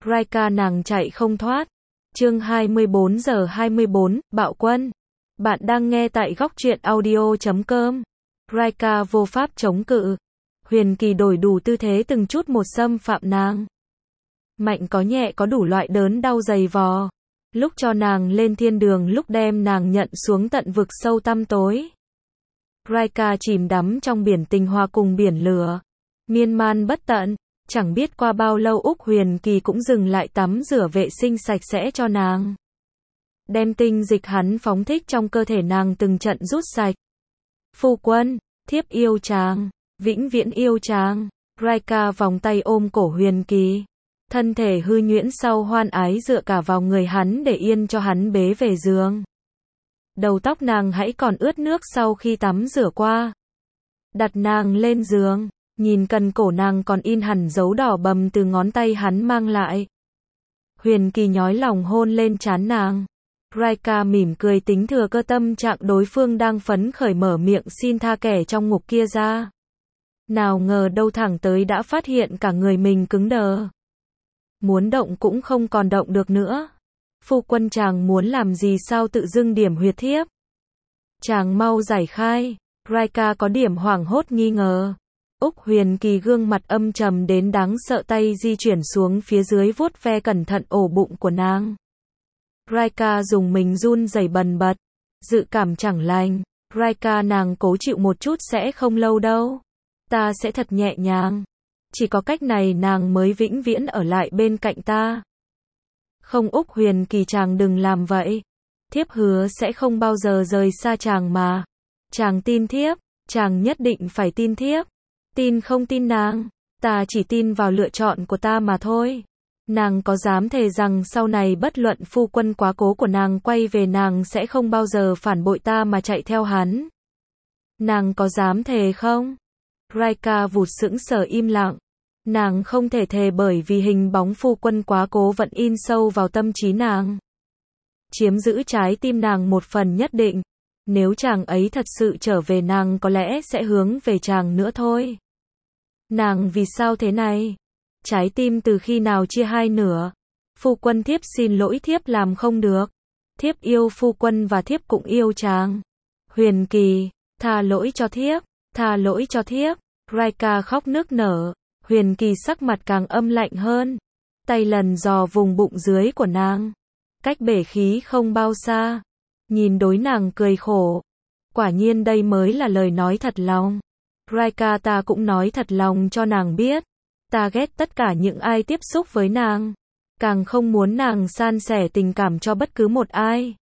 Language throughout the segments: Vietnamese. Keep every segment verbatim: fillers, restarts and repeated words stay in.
Raika nàng chạy không thoát. Chương hai mươi bốn giờ hai mươi bốn, Bạo Quân. Bạn đang nghe tại góc truyện audio chấm com. Raika vô pháp chống cự. Huyền Kỳ đổi đủ tư thế từng chút một xâm phạm nàng. Mạnh có nhẹ có đủ loại đớn đau dày vò. Lúc cho nàng lên thiên đường, lúc đem nàng nhận xuống tận vực sâu tăm tối. Raika chìm đắm trong biển tình hoa cùng biển lửa. Miên man bất tận. Chẳng biết qua bao lâu Úc Huyền Kỳ cũng dừng lại tắm rửa vệ sinh sạch sẽ cho nàng. Đem tinh dịch hắn phóng thích trong cơ thể nàng từng trận rút sạch. Phu quân, thiếp yêu chàng, vĩnh viễn yêu chàng. Raika vòng tay ôm cổ Huyền Kỳ. Thân thể hư nhuyễn sau hoan ái dựa cả vào người hắn để yên cho hắn bế về giường. Đầu tóc nàng hãy còn ướt nước sau khi tắm rửa qua. Đặt nàng lên giường. Nhìn cần cổ nàng còn in hẳn dấu đỏ bầm từ ngón tay hắn mang lại. Huyền Kỳ nhói lòng hôn lên trán nàng. Raika mỉm cười tính thừa cơ tâm trạng đối phương đang phấn khởi mở miệng xin tha kẻ trong ngục kia ra. Nào ngờ đâu thẳng tới đã phát hiện cả người mình cứng đờ. Muốn động cũng không còn động được nữa. Phu quân chàng muốn làm gì sao tự dưng điểm huyệt thiếp? Chàng mau giải khai. Raika có điểm hoảng hốt nghi ngờ. Úc Huyền Kỳ gương mặt âm trầm đến đáng sợ, tay di chuyển xuống phía dưới vuốt ve cẩn thận ổ bụng của nàng. Raika dùng mình run rẩy bần bật. Dự cảm chẳng lành. Raika nàng cố chịu một chút sẽ không lâu đâu. Ta sẽ thật nhẹ nhàng. Chỉ có cách này nàng mới vĩnh viễn ở lại bên cạnh ta. Không Úc Huyền Kỳ chàng đừng làm vậy. Thiếp hứa sẽ không bao giờ rời xa chàng mà. Chàng tin thiếp. Chàng nhất định phải tin thiếp. Tin không tin nàng, ta chỉ tin vào lựa chọn của ta mà thôi. Nàng có dám thề rằng sau này bất luận phu quân quá cố của nàng quay về nàng sẽ không bao giờ phản bội ta mà chạy theo hắn? Nàng có dám thề không? Raika vụt sững sờ im lặng. Nàng không thể thề bởi vì hình bóng phu quân quá cố vẫn in sâu vào tâm trí nàng. Chiếm giữ trái tim nàng một phần nhất định. Nếu chàng ấy thật sự trở về nàng có lẽ sẽ hướng về chàng nữa thôi. Nàng vì sao thế này? Trái tim từ khi nào chia hai nửa? Phu quân thiếp xin lỗi, thiếp làm không được. Thiếp yêu phu quân và thiếp cũng yêu chàng. Huyền Kỳ, tha lỗi cho thiếp, tha lỗi cho thiếp. Raika khóc nức nở. Huyền Kỳ sắc mặt càng âm lạnh hơn. Tay lần dò vùng bụng dưới của nàng. Cách bể khí không bao xa. Nhìn đối nàng cười khổ. Quả nhiên đây mới là lời nói thật lòng. Raika ta cũng nói thật lòng cho nàng biết. Ta ghét tất cả những ai tiếp xúc với nàng. Càng không muốn nàng san sẻ tình cảm cho bất cứ một ai.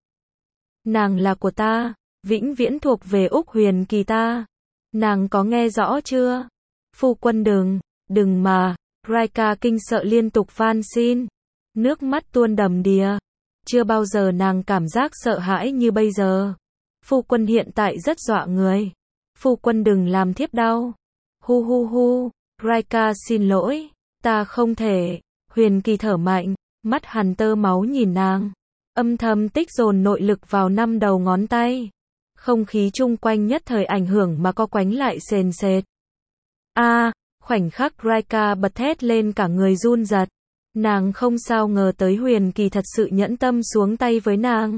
Nàng là của ta. Vĩnh viễn thuộc về Úc Huyền Kỳ ta. Nàng có nghe rõ chưa? Phu quân đừng, đừng mà. Raika kinh sợ liên tục van xin. Nước mắt tuôn đầm đìa. Chưa bao giờ nàng cảm giác sợ hãi như bây giờ. Phu quân hiện tại rất dọa người. Phu quân đừng làm thiếp đau. Hu hu hu. Raika xin lỗi. Ta không thể. Huyền Kỳ thở mạnh. Mắt hằn tơ máu nhìn nàng. Âm thầm tích dồn nội lực vào năm đầu ngón tay. Không khí chung quanh nhất thời ảnh hưởng mà co quánh lại sền sệt. A, à, khoảnh khắc Raika bật thét lên cả người run rật. Nàng không sao ngờ tới Huyền Kỳ thật sự nhẫn tâm xuống tay với nàng.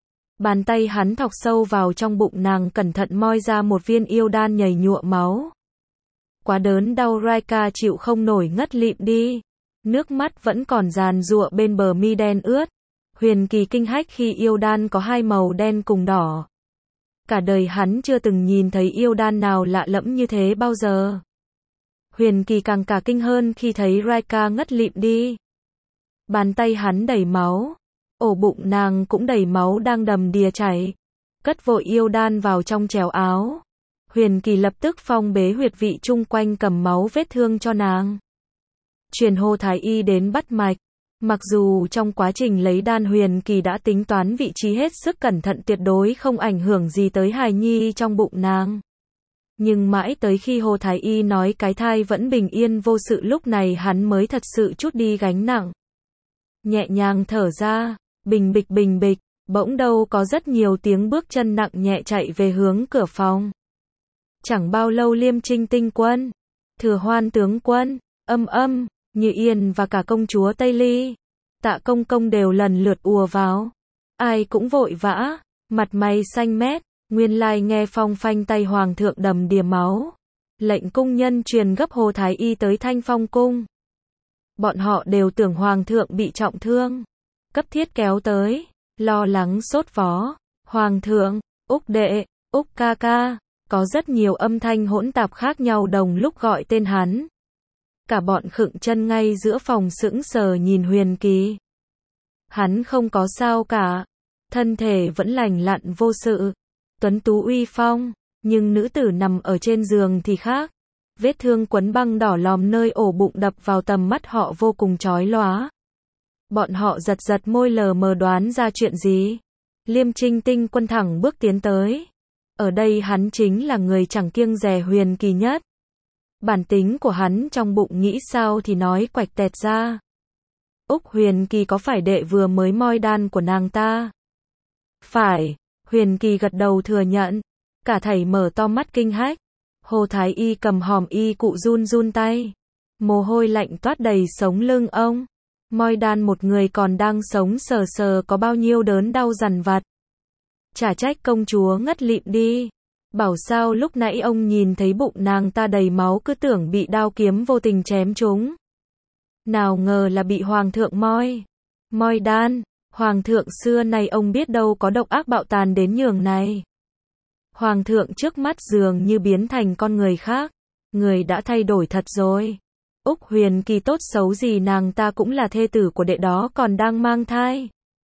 Bàn tay hắn thọc sâu vào trong bụng nàng, cẩn thận moi ra một viên yêu đan nhầy nhụa máu. Quá đớn đau, Raika chịu không nổi ngất lịm đi. Nước mắt vẫn còn giàn giụa bên bờ mi đen ướt. Huyền Kỳ kinh hách khi yêu đan có hai màu đen cùng đỏ. Cả đời hắn chưa từng nhìn thấy yêu đan nào lạ lẫm như thế bao giờ. Huyền Kỳ càng cả kinh hơn khi thấy Raika ngất lịm đi. Bàn tay hắn đầy máu. Ổ bụng nàng cũng đầy máu đang đầm đìa chảy. Cất vội yêu đan vào trong chèo áo. Huyền Kỳ lập tức phong bế huyệt vị chung quanh, cầm máu vết thương cho nàng. Truyền Hồ Thái Y đến bắt mạch. Mặc dù trong quá trình lấy đan Huyền Kỳ đã tính toán vị trí hết sức cẩn thận, tuyệt đối không ảnh hưởng gì tới hài nhi trong bụng nàng. Nhưng mãi tới khi Hồ Thái Y nói cái thai vẫn bình yên vô sự, lúc này hắn mới thật sự trút đi gánh nặng. Nhẹ nhàng thở ra, bình bịch bình bịch, bỗng đâu có rất nhiều tiếng bước chân nặng nhẹ chạy về hướng cửa phòng. Chẳng bao lâu Liêm Trinh tinh quân, Thừa Hoan tướng quân, âm âm, Như Yên và cả công chúa Tây Ly, Tạ Công Công đều lần lượt ùa vào. Ai cũng vội vã, mặt mày xanh mét, nguyên lai nghe phong phanh tay hoàng thượng đầm đìa máu. Lệnh cung nhân truyền gấp Hồ Thái Y tới Thanh Phong cung. Bọn họ đều tưởng hoàng thượng bị trọng thương, cấp thiết kéo tới, lo lắng sốt vó. Hoàng thượng, Úc đệ, Úc ca ca, có rất nhiều âm thanh hỗn tạp khác nhau đồng lúc gọi tên hắn. Cả bọn khựng chân ngay giữa phòng sững sờ nhìn Huyền Kỳ. Hắn không có sao cả, thân thể vẫn lành lặn vô sự, tuấn tú uy phong, nhưng nữ tử nằm ở trên giường thì khác. Vết thương quấn băng đỏ lòm nơi ổ bụng đập vào tầm mắt họ vô cùng chói lóa. Bọn họ giật giật môi lờ mờ đoán ra chuyện gì. Liêm Trinh Tinh Quân thẳng bước tiến tới. Ở đây hắn chính là người chẳng kiêng dè Huyền Kỳ nhất. Bản tính của hắn trong bụng nghĩ sao thì nói quạch tẹt ra. Úc, Huyền Kỳ có phải đệ vừa mới moi đan của nàng ta? Phải, Huyền Kỳ gật đầu thừa nhận. Cả thảy mở to mắt kinh hách. Hồ Thái Y cầm hòm y cụ run run tay. Mồ hôi lạnh toát đầy sống lưng ông. Moi đan một người còn đang sống sờ sờ có bao nhiêu đớn đau dằn vặt. Chả trách công chúa ngất lịm đi. Bảo sao lúc nãy ông nhìn thấy bụng nàng ta đầy máu cứ tưởng bị đao kiếm vô tình chém trúng. Nào ngờ là bị hoàng thượng moi. Moi đan, hoàng thượng xưa nay ông biết đâu có độc ác bạo tàn đến nhường này. Hoàng thượng trước mắt dường như biến thành con người khác. Người đã thay đổi thật rồi. Úc, Huyền Kỳ tốt xấu gì nàng ta cũng là thê tử của đệ đó còn đang mang thai.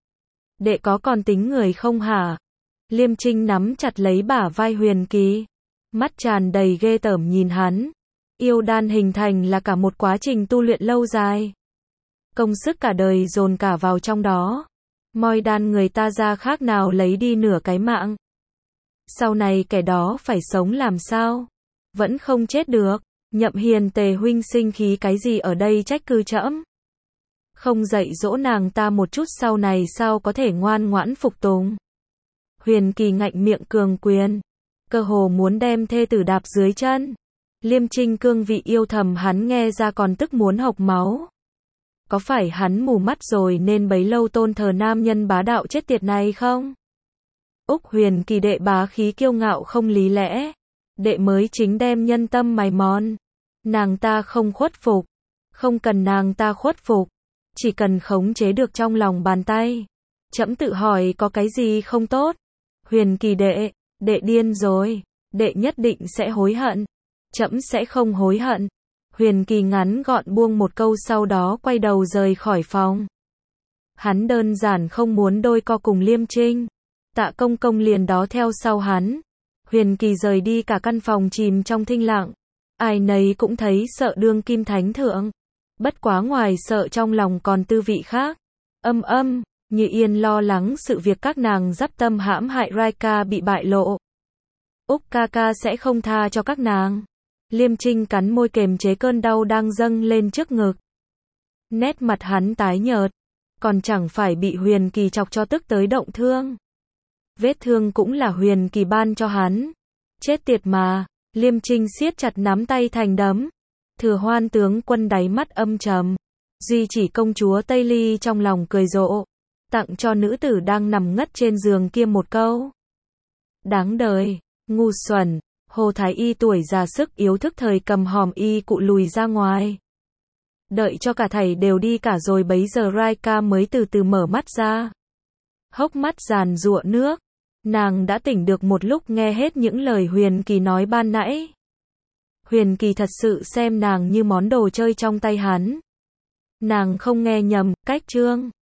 Đệ có còn tính người không hả? Liêm Trinh nắm chặt lấy bả vai Huyền Kỳ. Mắt tràn đầy ghê tởm nhìn hắn. Yêu đan hình thành là cả một quá trình tu luyện lâu dài. Công sức cả đời dồn cả vào trong đó. Moi đan người ta ra khác nào lấy đi nửa cái mạng. Sau này kẻ đó phải sống làm sao? Vẫn không chết được. Nhậm Hiền Tề huynh sinh khí cái gì ở đây trách cứ trẫm? Không dạy dỗ nàng ta một chút sau này sao có thể ngoan ngoãn phục tùng? Huyền Kỳ ngạnh miệng cường quyền, cơ hồ muốn đem thê tử đạp dưới chân. Liêm Trinh cương vị yêu thầm hắn nghe ra còn tức muốn hộc máu. Có phải hắn mù mắt rồi nên bấy lâu tôn thờ nam nhân bá đạo chết tiệt này không? Úc, Huyền Kỳ đệ bá khí kiêu ngạo không lý lẽ. Đệ mới chính đem nhân tâm mài mòn. Nàng ta không khuất phục. Không cần nàng ta khuất phục. Chỉ cần khống chế được trong lòng bàn tay. Trẫm tự hỏi có cái gì không tốt. Huyền Kỳ đệ, đệ điên rồi. Đệ nhất định sẽ hối hận. Trẫm sẽ không hối hận. Huyền Kỳ ngắn gọn buông một câu sau đó quay đầu rời khỏi phòng. Hắn đơn giản không muốn đôi co cùng Liêm Trinh. Tạ Công Công liền đó theo sau hắn. Huyền Kỳ rời đi cả căn phòng chìm trong thinh lặng. Ai nấy cũng thấy sợ đương kim thánh thượng. Bất quá ngoài sợ trong lòng còn tư vị khác. Âm âm, Như Yên lo lắng sự việc các nàng dắp tâm hãm hại Raika bị bại lộ. Úc ca ca sẽ không tha cho các nàng. Liêm Trinh cắn môi kềm chế cơn đau đang dâng lên trước ngực. Nét mặt hắn tái nhợt. Còn chẳng phải bị Huyền Kỳ chọc cho tức tới động thương. Vết thương cũng là Huyền Kỳ ban cho hắn. Chết tiệt mà. Liêm Trinh siết chặt nắm tay thành đấm. Thừa Hoan tướng quân đáy mắt âm trầm. Duy chỉ công chúa Tây Ly trong lòng cười rộ. Tặng cho nữ tử đang nằm ngất trên giường kia một câu. Đáng đời, ngu xuẩn. Hồ Thái Y tuổi già sức yếu thức thời cầm hòm y cụ lùi ra ngoài. Đợi cho cả thầy đều đi cả rồi bấy giờ Raika mới từ từ mở mắt ra. Hốc mắt giàn giụa nước. Nàng đã tỉnh được một lúc nghe hết những lời Huyền Kỳ nói ban nãy. Huyền Kỳ thật sự xem nàng như món đồ chơi trong tay hắn. Nàng không nghe nhầm, cách chương